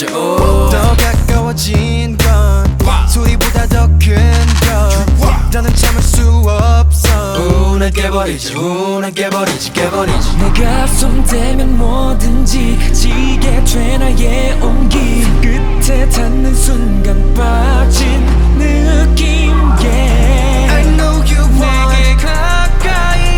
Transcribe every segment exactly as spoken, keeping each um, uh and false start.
가버리죠. 더 가까워진 건 소리보다 더 큰것 더는 참을 수 없어. 우는 깨버리죠. 우는 깨버리지 깨버리지. 내가 손대면 뭐든지 지게 돼 나의 온기 끝에 닿는 순간 빠진 느낌. Yeah. I know you want 내게 가까이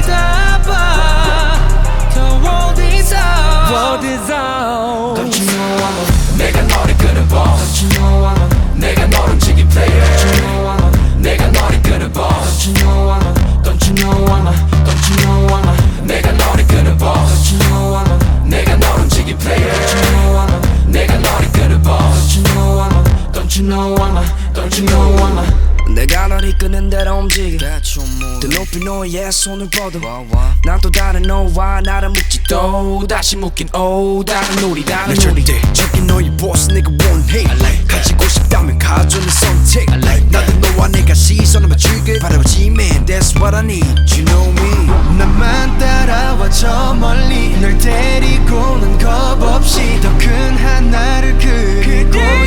닿아. The world is out. World is out. Don't you know I'm a 내가 너를 끄는 boss. Don't you know I'm a 내가 널 움직인 player. Don't you know I'm a 내가 너를 끄는 boss. Don't you know I'm a Don't you know I'm a Don't you know I'm a 내가 너를 끄는 boss. Don't you know I'm a 내가 널 움직인 player. Don't you know I'm a 내가 너를 끄는 boss. Don't you know I'm a Don't you know I'm a Don't you know I'm a 내가 널 이끄는 대로 움직여. 더 높이 너의 손을 뻗어. 난 또 다른 너와 나를 묶지 또 다시 묶인 오 다른 우리 다른 우리. 절대적인 너의 보스 내가 원해. 가지고 싶다면 가져는 선택. 나도 너와 내가 시선을 맞추길 바라보지 man. That's what I need. You know me. 나만 따라와 저 멀리 널 데리고는 겁 없이 더 큰 하나를 그리고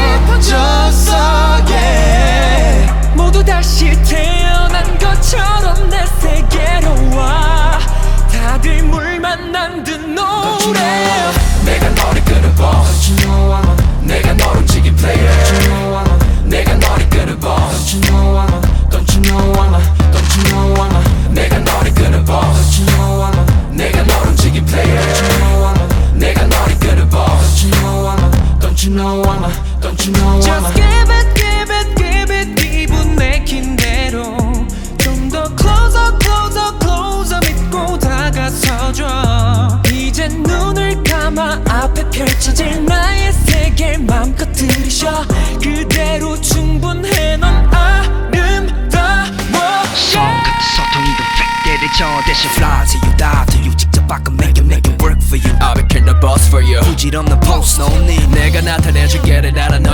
싶어졌어. Yeah. 모두 다시 태어난 것처럼 내 세계로 와. 다들 물 만난 듯 노래. 내가 너를 끄는 boss. Don't you know I'm a 내가 널 움직인 player. Don't you know I'm a 내가 너를 끄는 boss. Don't you know I'm a Don't you know I'm a Don't you know I'm a 내가 너를 끄는 boss. Don't you know I'm a 내가 널 움직인 player. Don't you know I'm a 내가 너를 끄는 boss. Don't you know I'm a Don't you know I'm a Don't you know I'm a Just give it give it give it 기분 내킨 대로 좀 더 closer closer closer 믿고 다가서줘. 이젠 눈을 감아 앞에 펼쳐질 나의 세계를 맘껏 들이쉬어. 그대로 충분해 넌 아름다워. 소통이 더 팩대를 저 대신 fly to you die to you 직접 바꿔 make it make it work for you. I became the boss for you. 부질없는 post no need. 내가 나타내줄게를 알아 너